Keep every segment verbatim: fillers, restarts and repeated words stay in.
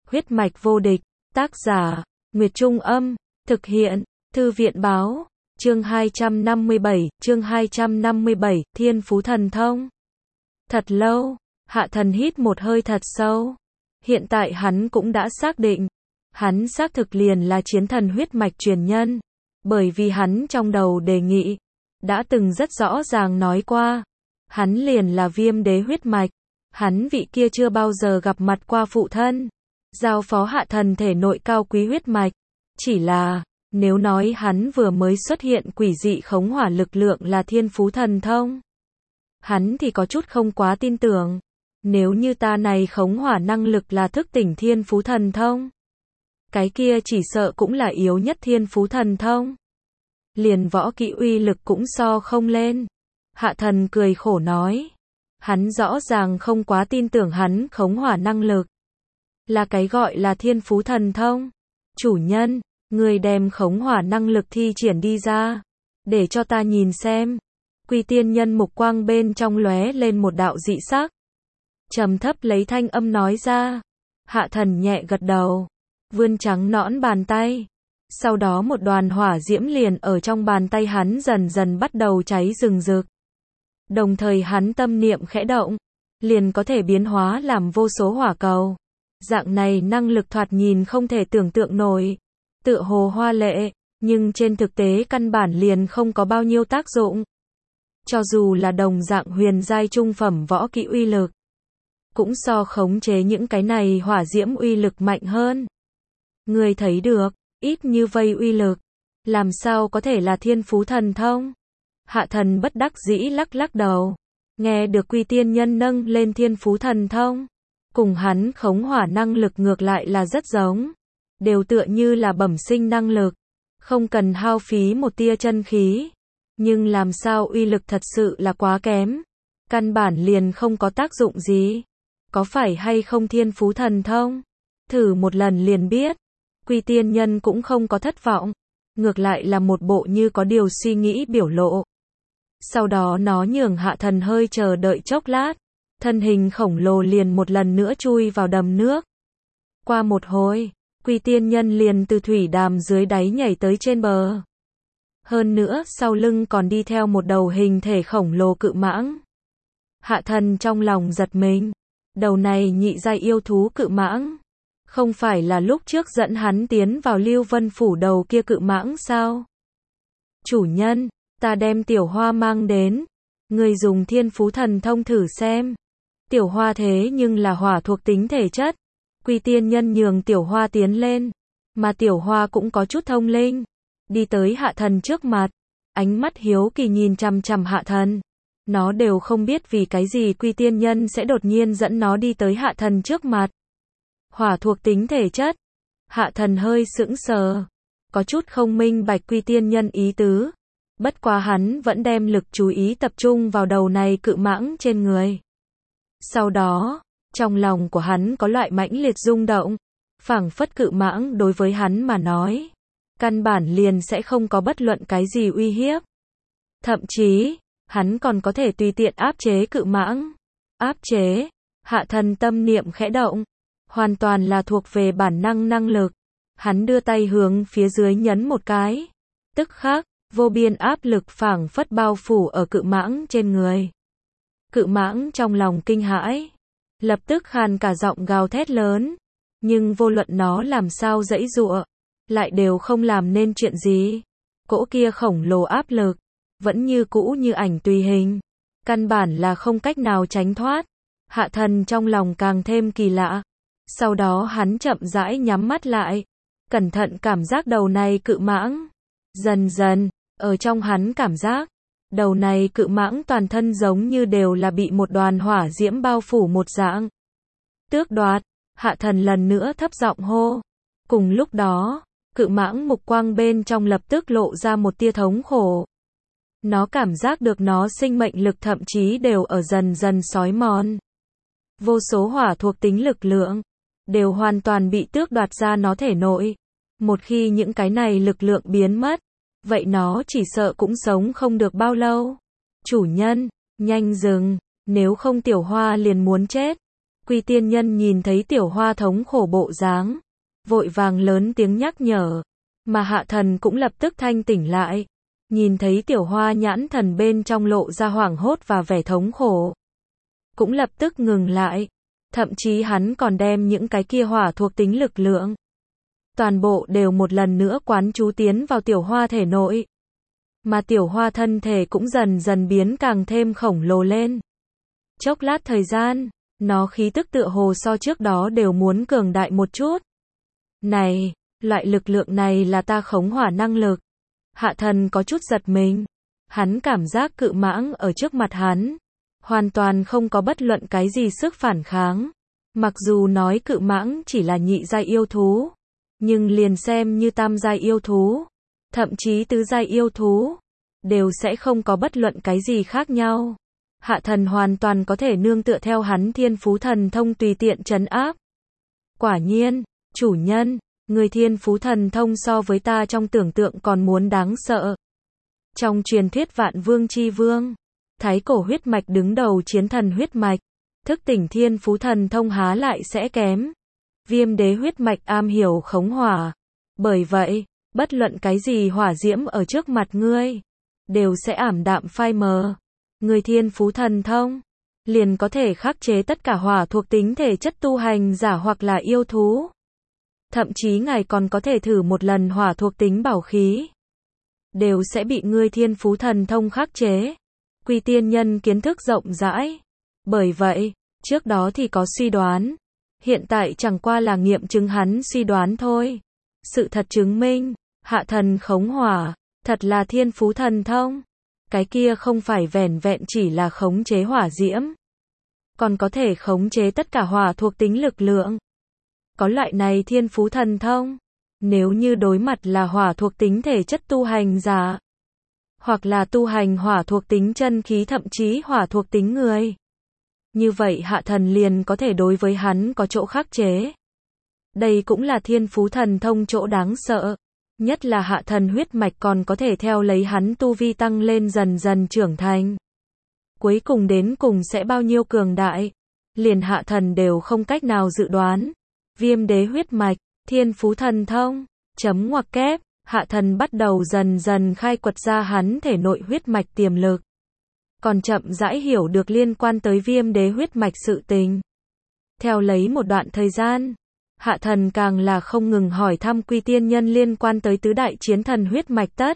Huyết mạch vô địch, tác giả, Nguyệt Trung Âm, thực hiện, Thư viện Báo, chương hai trăm năm mươi bảy, chương hai trăm năm mươi bảy, Thiên Phú Thần Thông. Thật lâu, Hạ Thần hít một hơi thật sâu. Hiện tại hắn cũng đã xác định, hắn xác thực liền là chiến thần huyết mạch truyền nhân, bởi vì hắn trong đầu đề nghị, đã từng rất rõ ràng nói qua, hắn liền là Viêm Đế huyết mạch, hắn vị kia chưa bao giờ gặp mặt qua phụ thân, giao phó Hạ Thần thể nội cao quý huyết mạch, chỉ là, nếu nói hắn vừa mới xuất hiện quỷ dị khống hỏa lực lượng là Thiên Phú Thần Thông, hắn thì có chút không quá tin tưởng. Nếu như ta này khống hỏa năng lực là thức tỉnh Thiên Phú Thần Thông, cái kia chỉ sợ cũng là yếu nhất Thiên Phú Thần Thông. Liền võ kỹ uy lực cũng so không lên. Hạ Thần cười khổ nói. Hắn rõ ràng không quá tin tưởng hắn khống hỏa năng lực. Là cái gọi là Thiên Phú Thần Thông. Chủ nhân, người đem khống hỏa năng lực thi triển đi ra. Để cho ta nhìn xem. Quy tiên nhân mục quang bên trong lóe lên một đạo dị sắc. Trầm thấp lấy thanh âm nói ra. Hạ Thần nhẹ gật đầu. Vươn trắng nõn bàn tay. Sau đó một đoàn hỏa diễm liền ở trong bàn tay hắn dần dần bắt đầu cháy rừng rực. Đồng thời hắn tâm niệm khẽ động, liền có thể biến hóa làm vô số hỏa cầu. Dạng này năng lực thoạt nhìn không thể tưởng tượng nổi. Tựa hồ hoa lệ, nhưng trên thực tế căn bản liền không có bao nhiêu tác dụng. Cho dù là đồng dạng huyền giai trung phẩm võ kỹ uy lực, cũng so khống chế những cái này hỏa diễm uy lực mạnh hơn. Người thấy được, ít như vây uy lực, làm sao có thể là Thiên Phú Thần Thông? Hạ Thần bất đắc dĩ lắc lắc đầu, nghe được Quy tiên nhân nâng lên Thiên Phú Thần Thông, cùng hắn khống hỏa năng lực ngược lại là rất giống, đều tựa như là bẩm sinh năng lực, không cần hao phí một tia chân khí, nhưng làm sao uy lực thật sự là quá kém, căn bản liền không có tác dụng gì. Có phải hay không Thiên Phú Thần Thông? Thử một lần liền biết. Quy tiên nhân cũng không có thất vọng, ngược lại là một bộ như có điều suy nghĩ biểu lộ. Sau đó nó nhường Hạ Thần hơi chờ đợi chốc lát, thân hình khổng lồ liền một lần nữa chui vào đầm nước. Qua một hồi, Quy tiên nhân liền từ thủy đàm dưới đáy nhảy tới trên bờ. Hơn nữa, sau lưng còn đi theo một đầu hình thể khổng lồ cự mãng. Hạ Thần trong lòng giật mình, đầu này nhị giai yêu thú cự mãng, không phải là lúc trước dẫn hắn tiến vào Lưu Vân Phủ đầu kia cự mãng sao? Chủ nhân, ta đem Tiểu Hoa mang đến, người dùng Thiên Phú Thần Thông thử xem. Tiểu Hoa thế nhưng là hỏa thuộc tính thể chất. Quy tiên nhân nhường Tiểu Hoa tiến lên, mà Tiểu Hoa cũng có chút thông linh, đi tới Hạ Thần trước mặt, ánh mắt hiếu kỳ nhìn chằm chằm Hạ Thần. Nó đều không biết vì cái gì Quy tiên nhân sẽ đột nhiên dẫn nó đi tới Hạ Thần trước mặt. Hỏa thuộc tính thể chất. Hạ Thần hơi sững sờ, có chút không minh bạch Quy tiên nhân ý tứ. Bất quá hắn vẫn đem lực chú ý tập trung vào đầu này cự mãng trên người. Sau đó, trong lòng của hắn có loại mãnh liệt rung động, phảng phất cự mãng đối với hắn mà nói, căn bản liền sẽ không có bất luận cái gì uy hiếp. Thậm chí, hắn còn có thể tùy tiện áp chế cự mãng. Áp chế, Hạ Thần tâm niệm khẽ động, hoàn toàn là thuộc về bản năng năng lực. Hắn đưa tay hướng phía dưới nhấn một cái. Tức khắc, vô biên áp lực phảng phất bao phủ ở cự mãng trên người. Cự mãng trong lòng kinh hãi, lập tức khàn cả giọng gào thét lớn. Nhưng vô luận nó làm sao giãy giụa, lại đều không làm nên chuyện gì. Cỗ kia khổng lồ áp lực, vẫn như cũ như ảnh tùy hình. Căn bản là không cách nào tránh thoát. Hạ Thần trong lòng càng thêm kỳ lạ. Sau đó hắn chậm rãi nhắm mắt lại, cẩn thận cảm giác đầu này cự mãng. Dần dần, ở trong hắn cảm giác, đầu này cự mãng toàn thân giống như đều là bị một đoàn hỏa diễm bao phủ một dạng. Tước đoạt, Hạ Thần lần nữa thấp giọng hô. Cùng lúc đó, cự mãng mục quang bên trong lập tức lộ ra một tia thống khổ. Nó cảm giác được nó sinh mệnh lực thậm chí đều ở dần dần xói mòn. Vô số hỏa thuộc tính lực lượng đều hoàn toàn bị tước đoạt ra nó thể nội. Một khi những cái này lực lượng biến mất, vậy nó chỉ sợ cũng sống không được bao lâu. Chủ nhân, nhanh dừng, nếu không Tiểu Hoa liền muốn chết. Quy tiên nhân nhìn thấy tiểu hoa thống khổ bộ dáng, vội vàng lớn tiếng nhắc nhở, mà hạ thần cũng lập tức thanh tỉnh lại, nhìn thấy tiểu hoa nhãn thần bên trong lộ ra hoảng hốt và vẻ thống khổ, cũng lập tức ngừng lại, thậm chí hắn còn đem những cái kia hỏa thuộc tính lực lượng, toàn bộ đều một lần nữa quán chú tiến vào tiểu hoa thể nội, mà tiểu hoa thân thể cũng dần dần biến càng thêm khổng lồ lên. Chốc lát thời gian, nó khí tức tựa hồ so trước đó đều muốn cường đại một chút. Này, loại lực lượng này là ta khống hỏa năng lực. Hạ thần có chút giật mình. Hắn cảm giác cự mãng ở trước mặt hắn, hoàn toàn không có bất luận cái gì sức phản kháng. Mặc dù nói cự mãng chỉ là nhị giai yêu thú, nhưng liền xem như tam giai yêu thú, thậm chí tứ giai yêu thú, đều sẽ không có bất luận cái gì khác nhau. Hạ thần hoàn toàn có thể nương tựa theo hắn thiên phú thần thông tùy tiện trấn áp. Quả nhiên, chủ nhân, người thiên phú thần thông so với ta trong tưởng tượng còn muốn đáng sợ. Trong truyền thuyết vạn vương chi vương, thái cổ huyết mạch đứng đầu chiến thần huyết mạch, thức tỉnh thiên phú thần thông há lại sẽ kém. Viêm đế huyết mạch am hiểu khống hỏa. Bởi vậy, bất luận cái gì hỏa diễm ở trước mặt ngươi, đều sẽ ảm đạm phai mờ. Người thiên phú thần thông, liền có thể khắc chế tất cả hỏa thuộc tính thể chất tu hành giả hoặc là yêu thú. Thậm chí ngài còn có thể thử một lần hỏa thuộc tính bảo khí, đều sẽ bị ngươi thiên phú thần thông khắc chế. Quy tiên nhân kiến thức rộng rãi. Bởi vậy, trước đó thì có suy đoán, hiện tại chẳng qua là nghiệm chứng hắn suy đoán thôi. Sự thật chứng minh, hạ thần khống hỏa, thật là thiên phú thần thông. Cái kia không phải vẻn vẹn chỉ là khống chế hỏa diễm, còn có thể khống chế tất cả hỏa thuộc tính lực lượng. Có loại này thiên phú thần thông, nếu như đối mặt là hỏa thuộc tính thể chất tu hành giả, hoặc là tu hành hỏa thuộc tính chân khí thậm chí hỏa thuộc tính người, như vậy hạ thần liền có thể đối với hắn có chỗ khắc chế. Đây cũng là thiên phú thần thông chỗ đáng sợ. Nhất là hạ thần huyết mạch còn có thể theo lấy hắn tu vi tăng lên dần dần trưởng thành. Cuối cùng đến cùng sẽ bao nhiêu cường đại, liền hạ thần đều không cách nào dự đoán. Viêm đế huyết mạch, thiên phú thần thông, chấm ngoặc kép, hạ thần bắt đầu dần dần khai quật ra hắn thể nội huyết mạch tiềm lực. Còn chậm rãi hiểu được liên quan tới viêm đế huyết mạch sự tình. Theo lấy một đoạn thời gian, hạ thần càng là không ngừng hỏi thăm quy tiên nhân liên quan tới tứ đại chiến thần huyết mạch tất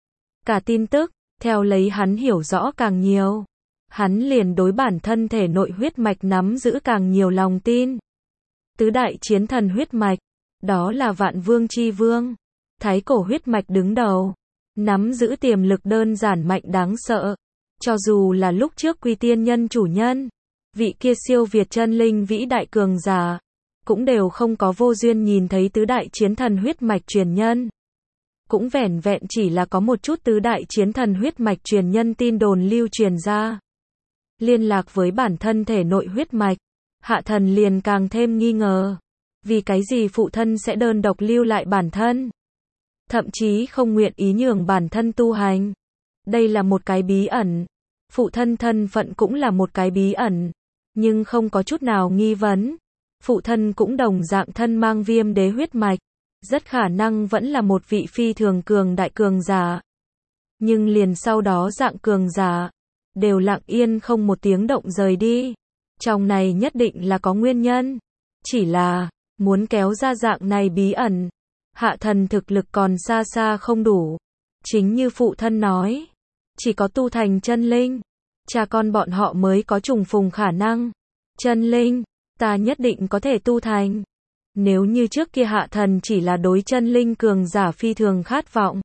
cả tin tức, theo lấy hắn hiểu rõ càng nhiều. Hắn liền đối bản thân thể nội huyết mạch nắm giữ càng nhiều lòng tin. Tứ đại chiến thần huyết mạch, đó là vạn vương chi vương, thái cổ huyết mạch đứng đầu, nắm giữ tiềm lực đơn giản mạnh đáng sợ. Cho dù là lúc trước quy tiên nhân chủ nhân, vị kia siêu việt chân linh vĩ đại cường giả, cũng đều không có vô duyên nhìn thấy tứ đại chiến thần huyết mạch truyền nhân. Cũng vẻn vẹn chỉ là có một chút tứ đại chiến thần huyết mạch truyền nhân tin đồn lưu truyền ra. Liên lạc với bản thân thể nội huyết mạch, hạ thần liền càng thêm nghi ngờ. Vì cái gì phụ thân sẽ đơn độc lưu lại bản thân? Thậm chí không nguyện ý nhường bản thân tu hành. Đây là một cái bí ẩn. Phụ thân thân phận cũng là một cái bí ẩn. Nhưng không có chút nào nghi vấn. Phụ thân cũng đồng dạng thân mang viêm đế huyết mạch, rất khả năng vẫn là một vị phi thường cường đại cường giả. Nhưng liền sau đó dạng cường giả, đều lặng yên không một tiếng động rời đi. Trong này nhất định là có nguyên nhân. Chỉ là, muốn kéo ra dạng này bí ẩn, hạ thần thực lực còn xa xa không đủ. Chính như phụ thân nói, chỉ có tu thành chân linh, cha con bọn họ mới có trùng phùng khả năng. Chân linh, ta nhất định có thể tu thành. Nếu như trước kia hạ thần chỉ là đối chân linh cường giả phi thường khát vọng.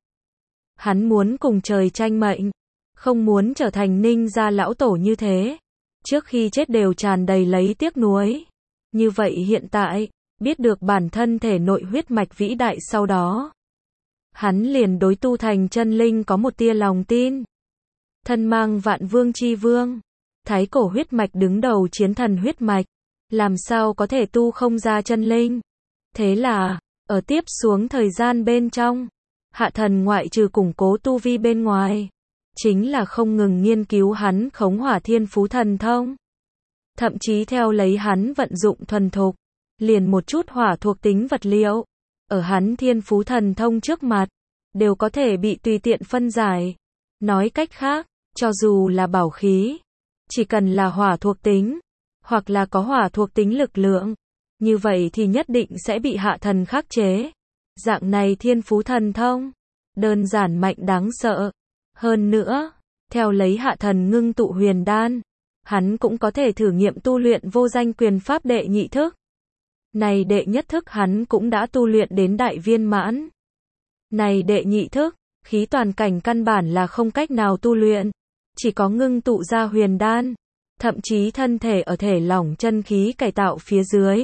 Hắn muốn cùng trời tranh mệnh, không muốn trở thành ninh gia lão tổ như thế. Trước khi chết đều tràn đầy lấy tiếc nuối. Như vậy hiện tại, biết được bản thân thể nội huyết mạch vĩ đại sau đó. Hắn liền đối tu thành chân linh có một tia lòng tin. Thân mang vạn vương chi vương, thái cổ huyết mạch đứng đầu chiến thần huyết mạch. Làm sao có thể tu không ra chân linh? Thế là, ở tiếp xuống thời gian bên trong, hạ thần ngoại trừ củng cố tu vi bên ngoài, chính là không ngừng nghiên cứu hắn khống hỏa thiên phú thần thông. thậm chí theo lấy hắn vận dụng thuần thục, liền một chút hỏa thuộc tính vật liệu, ở hắn thiên phú thần thông trước mặt, đều có thể bị tùy tiện phân giải. Nói cách khác, cho dù là bảo khí, chỉ cần là hỏa thuộc tính, hoặc là có hỏa thuộc tính lực lượng, như vậy thì nhất định sẽ bị hạ thần khắc chế. Dạng này thiên phú thần thông, đơn giản mạnh đáng sợ. Hơn nữa, theo lấy hạ thần ngưng tụ huyền đan, hắn cũng có thể thử nghiệm tu luyện vô danh quyền pháp đệ nhị thức. Này đệ nhất thức hắn cũng đã tu luyện đến đại viên mãn. Này đệ nhị thức, khí toàn cảnh căn bản là không cách nào tu luyện, chỉ có ngưng tụ ra huyền đan, thậm chí thân thể ở thể lỏng chân khí cải tạo phía dưới,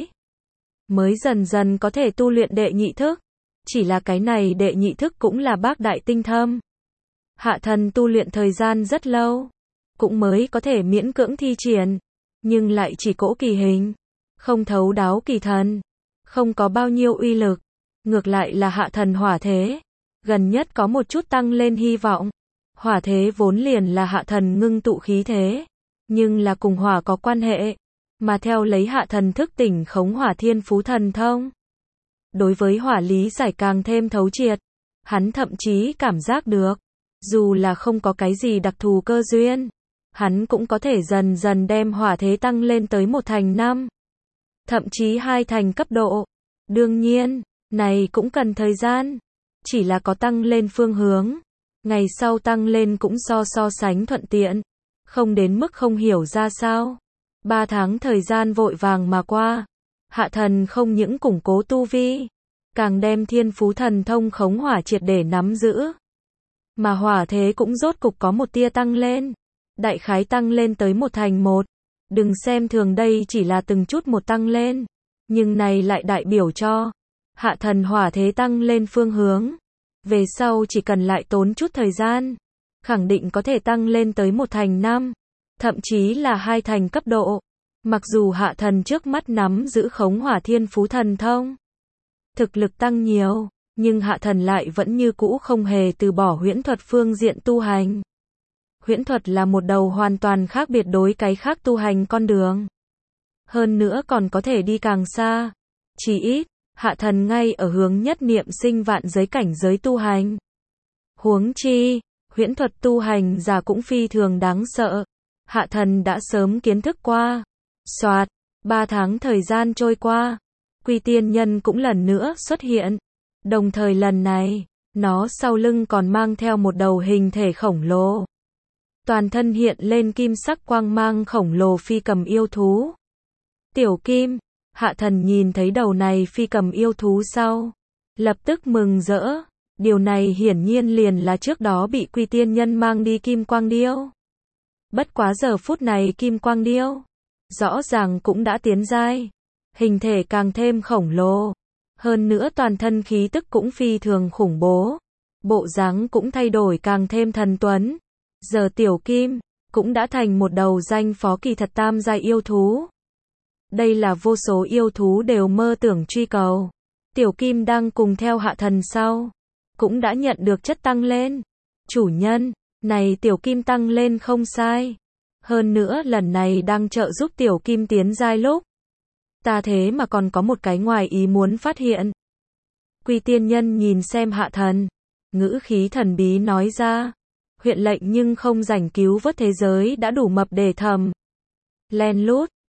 mới dần dần có thể tu luyện đệ nhị thức. Chỉ là cái này đệ nhị thức cũng là bác đại tinh thâm. Hạ thần tu luyện thời gian rất lâu, cũng mới có thể miễn cưỡng thi triển, nhưng lại chỉ cỗ kỳ hình, không thấu đáo kỳ thần, không có bao nhiêu uy lực. Ngược lại là hạ thần hỏa thế, gần nhất có một chút tăng lên hy vọng. Hỏa thế vốn liền là hạ thần ngưng tụ khí thế, nhưng là cùng hỏa có quan hệ, mà theo lấy hạ thần thức tỉnh khống hỏa thiên phú thần thông. Đối với hỏa lý giải càng thêm thấu triệt, hắn thậm chí cảm giác được, dù là không có cái gì đặc thù cơ duyên, hắn cũng có thể dần dần đem hỏa thế tăng lên tới một thành năm, thậm chí hai thành cấp độ. Đương nhiên, này cũng cần thời gian, chỉ là có tăng lên phương hướng, ngày sau tăng lên cũng so so sánh thuận tiện, không đến mức không hiểu ra sao. Ba tháng thời gian vội vàng mà qua, hạ thần không những củng cố tu vi, càng đem thiên phú thần thông khống hỏa triệt để nắm giữ. Mà hỏa thế cũng rốt cục có một tia tăng lên, đại khái tăng lên tới một thành một. Đừng xem thường đây chỉ là từng chút một tăng lên, nhưng này lại đại biểu cho hạ thần hỏa thế tăng lên phương hướng. Về sau chỉ cần lại tốn chút thời gian, khẳng định có thể tăng lên tới một thành năm, thậm chí là hai thành cấp độ. Mặc dù hạ thần trước mắt nắm giữ khống hỏa thiên phú thần thông, thực lực tăng nhiều, nhưng hạ thần lại vẫn như cũ không hề từ bỏ huyễn thuật phương diện tu hành. Huyễn thuật là một đầu hoàn toàn khác biệt đối cái khác tu hành con đường. Hơn nữa còn có thể đi càng xa. Chỉ ít, hạ thần ngay ở hướng nhất niệm sinh vạn giới cảnh giới tu hành. Huống chi, huyễn thuật tu hành giả cũng phi thường đáng sợ. Hạ thần đã sớm kiến thức qua. Soạt, ba tháng thời gian trôi qua, Quy Tiên Nhân cũng lần nữa xuất hiện. Đồng thời lần này, nó sau lưng còn mang theo một đầu hình thể khổng lồ. Toàn thân hiện lên kim sắc quang mang khổng lồ phi cầm yêu thú. Tiểu Kim, hạ thần nhìn thấy đầu này phi cầm yêu thú sau, lập tức mừng rỡ. Điều này hiển nhiên liền là trước đó bị Quy Tiên Nhân mang đi Kim Quang Điêu. Bất quá giờ phút này Kim Quang Điêu, rõ ràng cũng đã tiến giai, hình thể càng thêm khổng lồ. Hơn nữa toàn thân khí tức cũng phi thường khủng bố, bộ dáng cũng thay đổi càng thêm thần tuấn. Giờ Tiểu Kim cũng đã thành một đầu danh phó kỳ thật tam giai yêu thú. Đây là vô số yêu thú đều mơ tưởng truy cầu. Tiểu Kim đang cùng theo hạ thần sau, cũng đã nhận được chất tăng lên. Chủ nhân, này Tiểu Kim tăng lên không sai. Hơn nữa lần này đang trợ giúp Tiểu Kim tiến giai lúc, ta thế mà còn có một cái ngoài ý muốn phát hiện. Quy Tiên Nhân nhìn xem hạ thần, ngữ khí thần bí nói ra, huyện lệnh nhưng không rảnh cứu vớt thế giới đã đủ mập để thầm. Len lút,